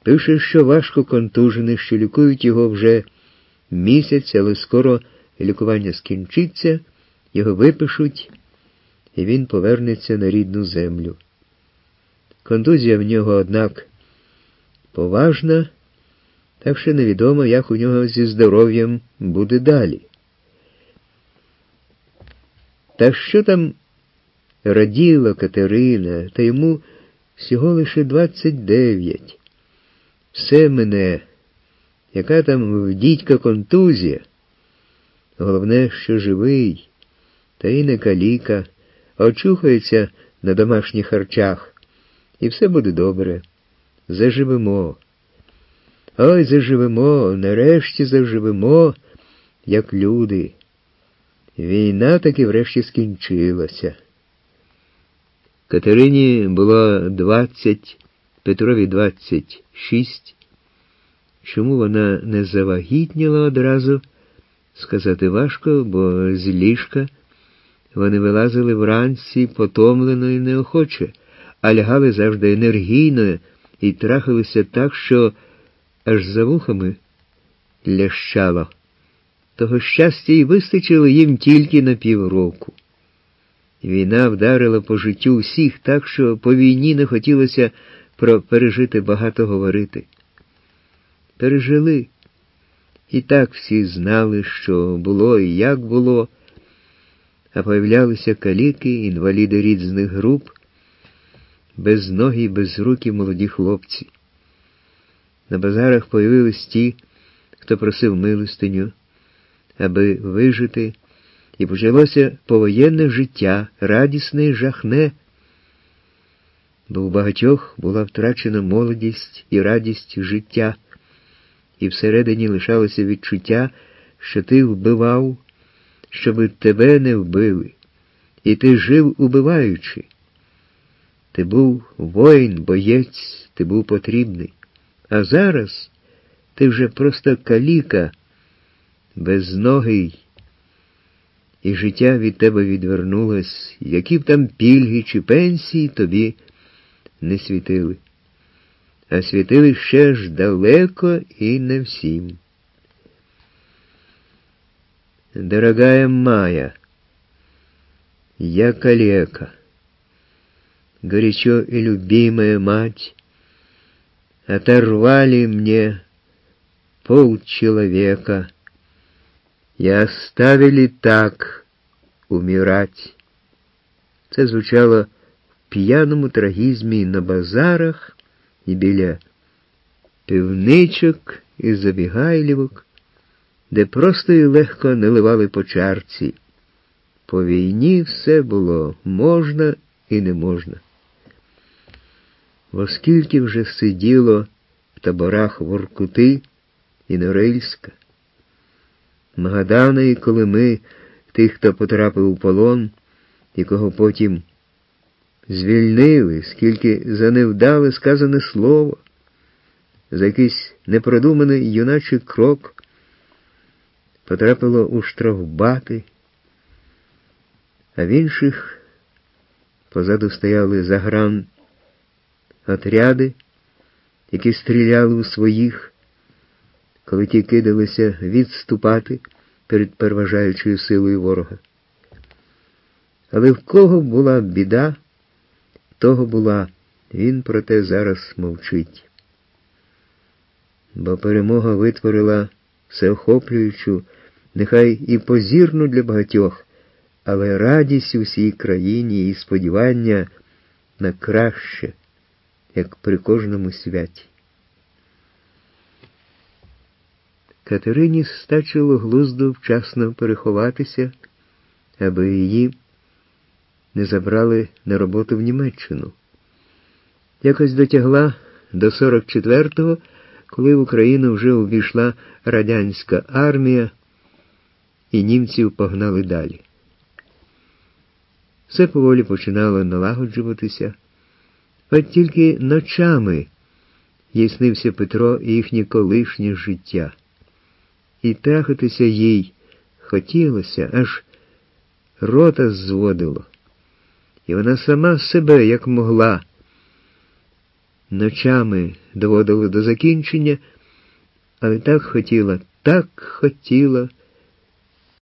Пише, що важко контужений, що лікують його вже місяць, але скоро лікування скінчиться, його випишуть, і він повернеться на рідну землю. Контузія в нього, однак, поважна, так що невідомо, як у нього зі здоров'ям буде далі. Та що там раділа Катерина, та йому всього лише 29. Все мине. Яка там в дідька контузія? Головне, що живий, та й не каліка, очухається на домашніх харчах, і все буде добре. Заживемо. Ой, заживемо, нарешті заживемо, як люди. Війна таки врешті скінчилася. Катерині було 20, Петрові 26. Чому вона не завагітніла одразу, сказати важко, бо з ліжка вони вилазили вранці потомлено і неохоче, а лягали завжди енергійно і трахалися так, що аж за вухами лящало. Того щастя й вистачило їм тільки на півроку. Війна вдарила по життю всіх так, що по війні не хотілося про пережити багато говорити. Пережили. І так всі знали, що було і як було, а появлялися каліки, інваліди різних груп, безногі, безрукі молоді хлопці. На базарах появились ті, хто просив милостиню, аби вижити, і почалося повоєнне життя, радісне і жахне, бо у багатьох була втрачена молодість і радість життя, і всередині лишалося відчуття, що ти вбивав, щоби тебе не вбили, і ти жив убиваючи. Ти був воїн, боєць, ти був потрібний. А зараз ти вже просто каліка, безногий, і життя від тебе відвернулось, які б там пільги чи пенсії тобі не світили. А світили ще ж далеко і не всім. Дорогая Майя, я калека, горячо и любимая мать, оторвали мне полчеловека и оставили так умирать. Це звучало в п'яному трагізмі на базарах і біля пивничок і забігайлівок, де просто і легко наливали по чарці. По війні все було можна і не можна. Оскільки вже сиділо в таборах Воркути і Норильська, Магадана і Колими, тих, хто потрапив у полон, і кого потім звільнили, скільки за невдале сказане слово, за якийсь непродуманий юначий крок потрапило у штрафбати, а в інших позаду стояли загран отряди, які стріляли у своїх, коли ті кидалися відступати перед переважаючою силою ворога. Але в кого була біда, того була, він про те зараз мовчить. Бо перемога витворила всеохоплюючу, нехай і позірну для багатьох, але радість у всій країні і сподівання на краще, як при кожному святі. Катерині стачило глузду вчасно переховатися, аби її не забрали на роботу в Німеччину. Якось дотягла до 44-го, коли в Україну вже увійшла радянська армія, і німців погнали далі. Все поволі починало налагоджуватися, от тільки ночами їй снився Петро і їхнє колишнє життя. І трахатися їй хотілося, аж рота зводило. І вона сама себе, як могла, ночами доводила до закінчення, але так хотіла,